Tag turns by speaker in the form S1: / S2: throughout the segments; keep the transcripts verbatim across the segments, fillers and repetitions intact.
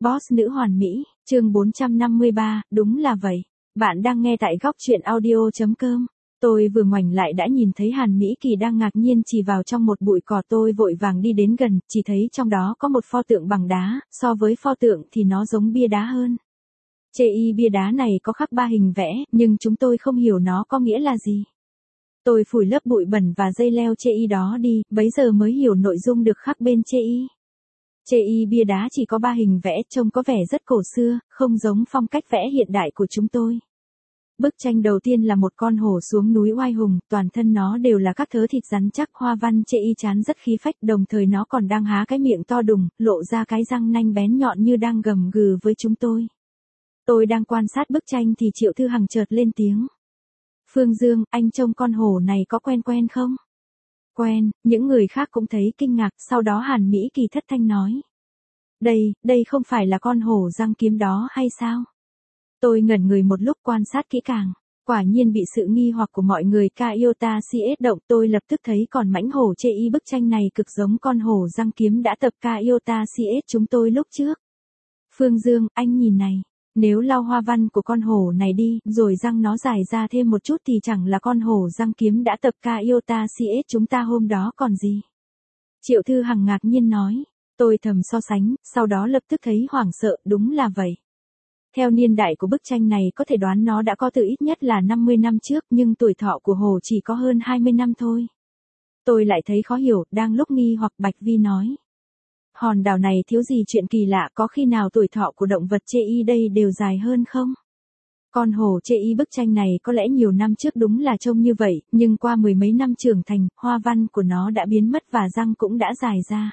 S1: Boss nữ hoàn mỹ, chương bốn trăm năm mươi ba, đúng là vậy. Bạn đang nghe tại góc truyện audio.com. Tôi vừa ngoảnh lại đã nhìn thấy Hàn Mỹ Kỳ đang ngạc nhiên chỉ vào trong một bụi cỏ, tôi vội vàng đi đến gần, chỉ thấy trong đó có một pho tượng bằng đá, so với pho tượng thì nó giống bia đá hơn. Chê y bia đá này có khắc ba hình vẽ, nhưng chúng tôi không hiểu nó có nghĩa là gì. Tôi phủi lớp bụi bẩn và dây leo chê y đó đi, bấy giờ mới hiểu nội dung được khắc bên chê y. Chê y bia đá chỉ có ba hình vẽ, trông có vẻ rất cổ xưa, không giống phong cách vẽ hiện đại của chúng tôi. Bức tranh đầu tiên là một con hổ xuống núi oai hùng, toàn thân nó đều là các thớ thịt rắn chắc, hoa văn chê y chán rất khí phách, đồng thời nó còn đang há cái miệng to đùng, lộ ra cái răng nanh bén nhọn như đang gầm gừ với chúng tôi. Tôi đang quan sát bức tranh thì Triệu Thư Hằng chợt lên tiếng. Phương Dương, anh trông con hổ này có quen quen không? Quen, những người khác cũng thấy kinh ngạc, sau đó Hàn Mỹ Kỳ thất thanh nói. Đây, đây không phải là con hổ răng kiếm đó hay sao? Tôi ngẩn người một lúc quan sát kỹ càng, quả nhiên bị sự nghi hoặc của mọi người Kaiota xê ét động, tôi lập tức thấy còn mãnh hổ chê y bức tranh này cực giống con hổ răng kiếm đã tập Kaiota xê ét chúng tôi lúc trước. Phương Dương, anh nhìn này. Nếu lau hoa văn của con hổ này đi, rồi răng nó dài ra thêm một chút thì chẳng là con hổ răng kiếm đã tập Kaiota xê ét chúng ta hôm đó còn gì. Triệu Thư Hằng ngạc nhiên nói. Tôi thầm so sánh, sau đó lập tức thấy hoảng sợ, đúng là vậy. Theo niên đại của bức tranh này có thể đoán nó đã có từ ít nhất là năm mươi năm trước, nhưng tuổi thọ của hổ chỉ có hơn hai mươi năm thôi. Tôi lại thấy khó hiểu, đang lúc nghi hoặc Bạch Vi nói. Hòn đảo này thiếu gì chuyện kỳ lạ, có khi nào tuổi thọ của động vật chê y đây đều dài hơn không? Con hổ chê y bức tranh này có lẽ nhiều năm trước đúng là trông như vậy, nhưng qua mười mấy năm trưởng thành, hoa văn của nó đã biến mất và răng cũng đã dài ra.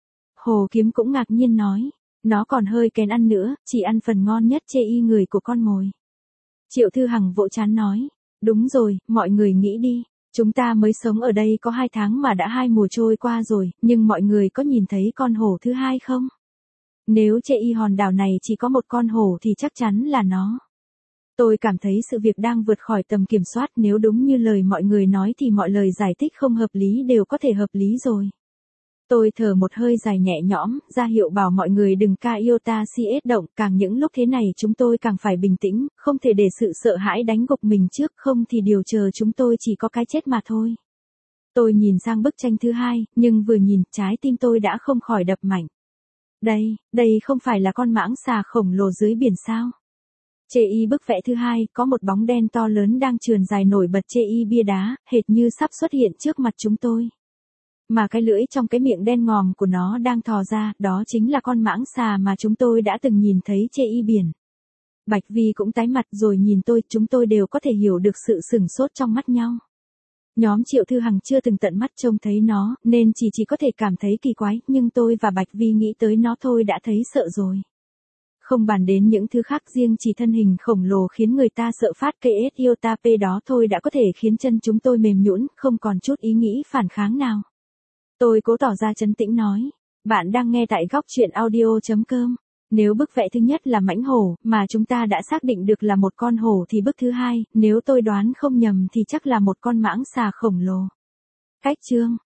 S1: Hồ Kiếm cũng ngạc nhiên nói, nó còn hơi kén ăn nữa, chỉ ăn phần ngon nhất chê y người của con mồi. Triệu Thư Hằng vỗ trán nói, đúng rồi, mọi người nghĩ đi. Chúng ta mới sống ở đây có hai tháng mà đã hai mùa trôi qua rồi, nhưng mọi người có nhìn thấy con hổ thứ hai không? Nếu chê y hòn đảo này chỉ có một con hổ thì chắc chắn là nó. Tôi cảm thấy sự việc đang vượt khỏi tầm kiểm soát, nếu đúng như lời mọi người nói thì mọi lời giải thích không hợp lý đều có thể hợp lý rồi. Tôi thở một hơi dài nhẹ nhõm, ra hiệu bảo mọi người đừng Kaiota xê ét động, càng những lúc thế này chúng tôi càng phải bình tĩnh, không thể để sự sợ hãi đánh gục mình trước, không thì điều chờ chúng tôi chỉ có cái chết mà thôi. Tôi nhìn sang bức tranh thứ hai, nhưng vừa nhìn, trái tim tôi đã không khỏi đập mạnh. Đây, đây không phải là con mãng xà khổng lồ dưới biển sao? Chê y bức vẽ thứ hai, có một bóng đen to lớn đang trườn dài nổi bật chê y bia đá, hệt như sắp xuất hiện trước mặt chúng tôi. Mà cái lưỡi trong cái miệng đen ngòm của nó đang thò ra, đó chính là con mãng xà mà chúng tôi đã từng nhìn thấy chê y biển. Bạch Vi cũng tái mặt rồi nhìn tôi, chúng tôi đều có thể hiểu được sự sửng sốt trong mắt nhau. Nhóm Triệu Thư Hằng chưa từng tận mắt trông thấy nó, nên chỉ chỉ có thể cảm thấy kỳ quái, nhưng tôi và Bạch Vi nghĩ tới nó thôi đã thấy sợ rồi. Không bàn đến những thứ khác, riêng chỉ thân hình khổng lồ khiến người ta sợ phát Kaiota P đó thôi đã có thể khiến chân chúng tôi mềm nhũn, không còn chút ý nghĩ phản kháng nào. Tôi cố tỏ ra trấn tĩnh nói, bạn đang nghe tại góc truyện audio.com. Nếu bức vẽ thứ nhất là mãnh hổ, mà chúng ta đã xác định được là một con hổ thì bức thứ hai, nếu tôi đoán không nhầm thì chắc là một con mãng xà khổng lồ. Cách chương